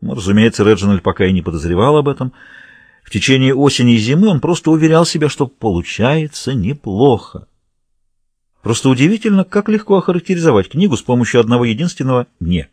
Разумеется, Реджинальд пока и не подозревал об этом. В течение осени и зимы он просто уверял себя, что получается неплохо. Просто удивительно, как легко охарактеризовать книгу с помощью одного единственного «не».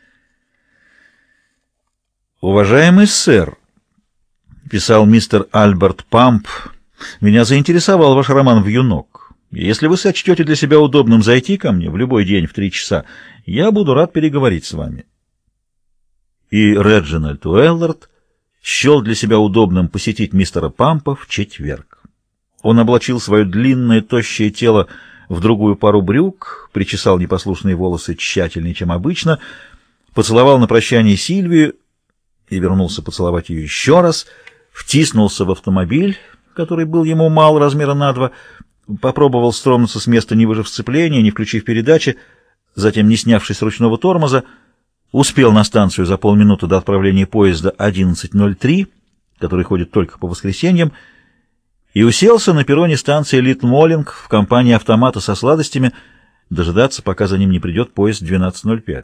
«Уважаемый сэр», — писал мистер Альберт Памп, — «меня заинтересовал ваш роман «Вьюнок». Если вы сочтете для себя удобным зайти ко мне в любой день в 3 часа, я буду рад переговорить с вами». И Реджинальд Уэллард счел для себя удобным посетить мистера Пампа в четверг. Он облачил свое длинное, тощее тело в другую пару брюк, причесал непослушные волосы тщательнее, чем обычно, поцеловал на прощание Сильвию и вернулся поцеловать ее еще раз, втиснулся в автомобиль, который был ему мал размера на 2, попробовал стронуться с места, не выжав сцепления, не включив передачи, затем, не снявшись с ручного тормоза, успел на станцию за полминуты до отправления поезда 11:03, который ходит только по воскресеньям, и уселся на перроне станции Литл-Моллинг в компании автомата со сладостями дожидаться, пока за ним не придет поезд 12:05.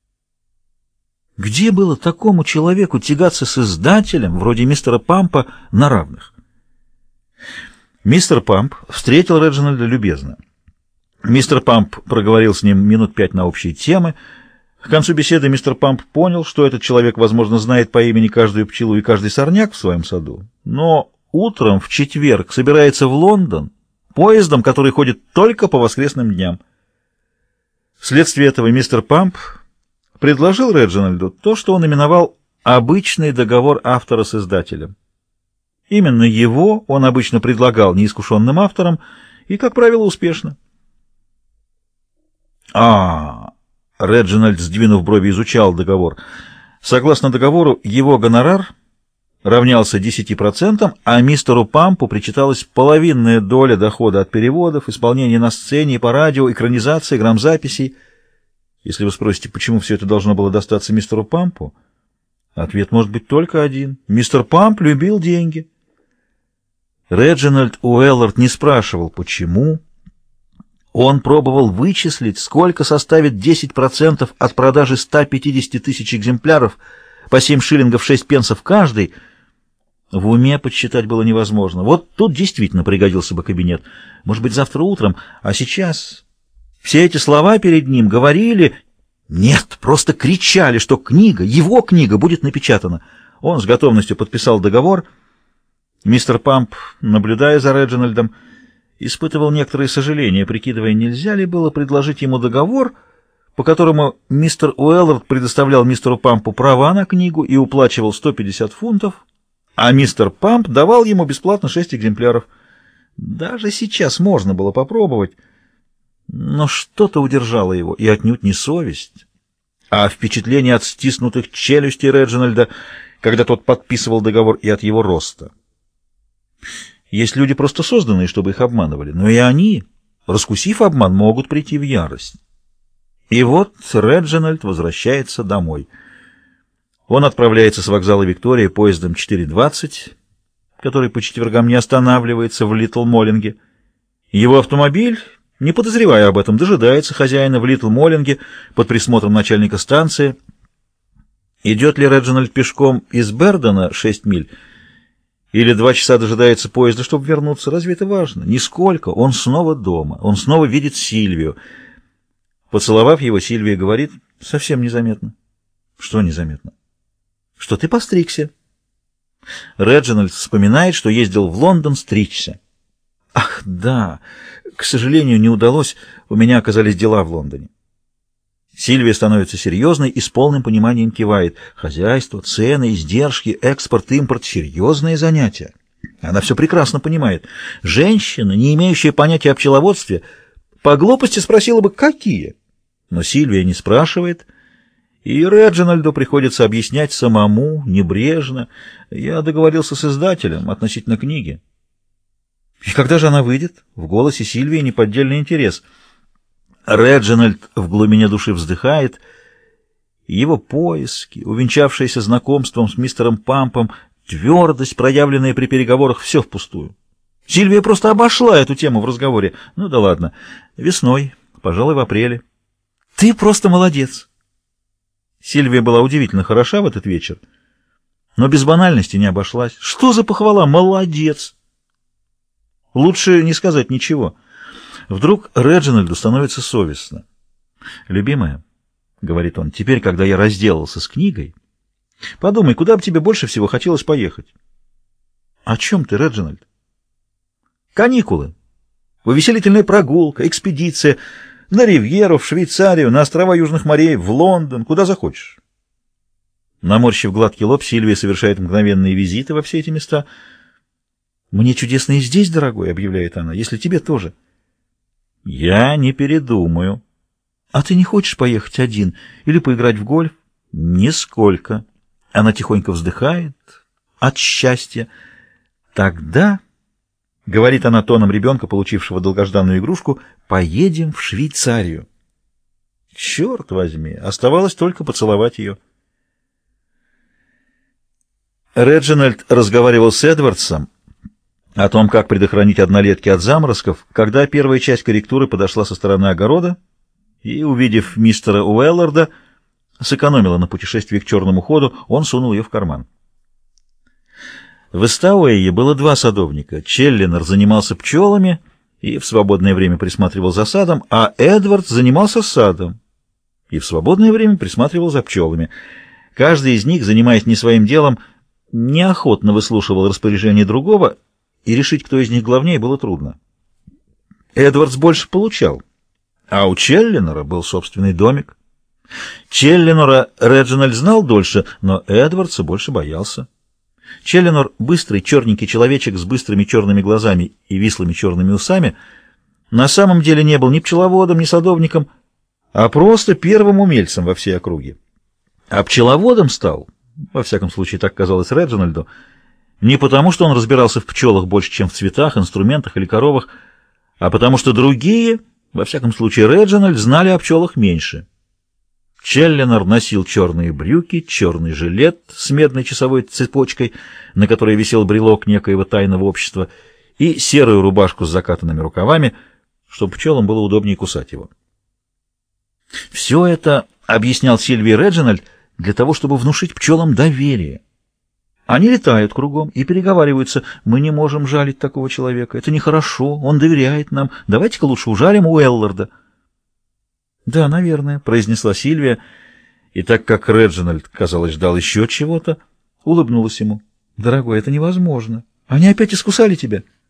Где было такому человеку тягаться с издателем, вроде мистера Пампа, на равных? Мистер Памп встретил Реджинальда любезно. Мистер Памп проговорил с ним минут 5 на общие темы. К концу беседы мистер Памп понял, что этот человек, возможно, знает по имени каждую пчелу и каждый сорняк в своем саду, но утром в четверг собирается в Лондон поездом, который ходит только по воскресным дням. Вследствие этого мистер Памп предложил Реджинальду то, что он именовал «обычный договор автора с издателем». Именно его он обычно предлагал неискушенным авторам и, как правило, успешно. Реджинальд, сдвинув брови, изучал договор. Согласно договору, его гонорар равнялся 10%, а мистеру Пампу причиталась половинная доля дохода от переводов, исполнения на сцене и по радио, экранизации, грамзаписей. Если вы спросите, почему все это должно было достаться мистеру Пампу, ответ может быть только один. Мистер Памп любил деньги. Реджинальд Уэллард не спрашивал, почему. Он пробовал вычислить, сколько составит 10% от продажи 150 тысяч экземпляров по 7 шиллингов 6 пенсов каждый. В уме подсчитать было невозможно. Вот тут действительно пригодился бы кабинет. Может быть, завтра утром, а сейчас... Все эти слова перед ним говорили... Нет, просто кричали, что книга, его книга, будет напечатана. Он с готовностью подписал договор. Мистер Памп, наблюдая за Реджинальдом, испытывал некоторые сожаления, прикидывая, нельзя ли было предложить ему договор, по которому мистер Уэллард предоставлял мистеру Пампу права на книгу и уплачивал 150 фунтов, а мистер Памп давал ему бесплатно 6 экземпляров. Даже сейчас можно было попробовать, но что-то удержало его, и отнюдь не совесть, а впечатление от стиснутых челюстей Реджинальда, когда тот подписывал договор, и от его роста. Есть люди, просто созданные, чтобы их обманывали, но и они, раскусив обман, могут прийти в ярость. И вот Реджинальд возвращается домой. Он отправляется с вокзала Виктория поездом 4:20, который по четвергам не останавливается в Литл-Моллинге. Его автомобиль, не подозревая об этом, дожидается хозяина в Литл-Моллинге под присмотром начальника станции. Идет ли Реджинальд пешком из Бердена 6 миль, или 2 часа дожидается поезда, чтобы вернуться? Разве это важно? Нисколько. Он снова дома. Он снова видит Сильвию. Поцеловав его, Сильвия говорит, совсем незаметно. Что незаметно? Что ты постригся. Реджинальд вспоминает, что ездил в Лондон стричься. Ах, да. К сожалению, не удалось. У меня оказались дела в Лондоне. Сильвия становится серьезной и с полным пониманием кивает. Хозяйство, цены, издержки, экспорт, импорт — серьезные занятия. Она все прекрасно понимает. Женщина, не имеющая понятия о пчеловодстве, по глупости спросила бы, какие. Но Сильвия не спрашивает, и Реджинальду приходится объяснять самому, небрежно. Я договорился с издателем относительно книги. И когда же она выйдет? В голосе Сильвии неподдельный интерес. Реджинальд в глубине души вздыхает. Его поиски, увенчавшиеся знакомством с мистером Пампом, твердость, проявленная при переговорах, все впустую. Сильвия просто обошла эту тему в разговоре. Ну да ладно. Весной, пожалуй, в апреле. Ты просто молодец. Сильвия была удивительно хороша в этот вечер, но без банальности не обошлась. Что за похвала? Молодец! Лучше не сказать ничего. Вдруг Реджинальду становится совестно. «Любимая», — говорит он, — «теперь, когда я разделался с книгой, подумай, куда бы тебе больше всего хотелось поехать?» «О чем ты, Реджинальд?» «Каникулы. Увеселительная прогулка, экспедиция на Ривьеру, в Швейцарию, на острова Южных морей, в Лондон, куда захочешь». Наморщив гладкий лоб, Сильвия совершает мгновенные визиты во все эти места. «Мне чудесно и здесь, дорогой», — объявляет она, — «если тебе тоже». «Я не передумаю». «А ты не хочешь поехать один или поиграть в гольф?» «Нисколько». Она тихонько вздыхает от счастья. «Тогда», — говорит она тоном ребенка, получившего долгожданную игрушку, — «поедем в Швейцарию». Черт возьми, оставалось только поцеловать ее. Реджинальд разговаривал с Эдвардсом о том, как предохранить однолетки от заморозков, когда первая часть корректуры подошла со стороны огорода и, увидев мистера Уэлларда, сэкономила на путешествии к черному ходу, он сунул ее в карман. В Эстауэе было два садовника. Челленер занимался пчелами и в свободное время присматривал за садом, а Эдвард занимался садом и в свободное время присматривал за пчелами. Каждый из них, занимаясь не своим делом, неохотно выслушивал распоряжение другого, и решить, кто из них главнее, было трудно. Эдвардс больше получал, а у Челленера был собственный домик. Челленера Реджинальд знал дольше, но Эдвардса больше боялся. Челленер, быстрый черненький человечек с быстрыми черными глазами и вислыми черными усами, на самом деле не был ни пчеловодом, ни садовником, а просто первым умельцем во всей округе. А пчеловодом стал, во всяком случае так казалось Реджинальду, не потому, что он разбирался в пчелах больше, чем в цветах, инструментах или коровах, а потому что другие, во всяком случае Реджинальд, знали о пчелах меньше. Челленер носил черные брюки, черный жилет с медной часовой цепочкой, на которой висел брелок некоего тайного общества, и серую рубашку с закатанными рукавами, чтобы пчелам было удобнее кусать его. Все это, объяснял Сильвии Реджинальд, для того, чтобы внушить пчелам доверие. Они летают кругом и переговариваются: «Мы не можем жалить такого человека, это нехорошо, он доверяет нам, давайте-ка лучше ужалим Уэлларда». «Да, наверное», — произнесла Сильвия, и так как Реджинальд, казалось, ждал еще чего-то, улыбнулась ему. «Дорогой, это невозможно. Они опять искусали тебя».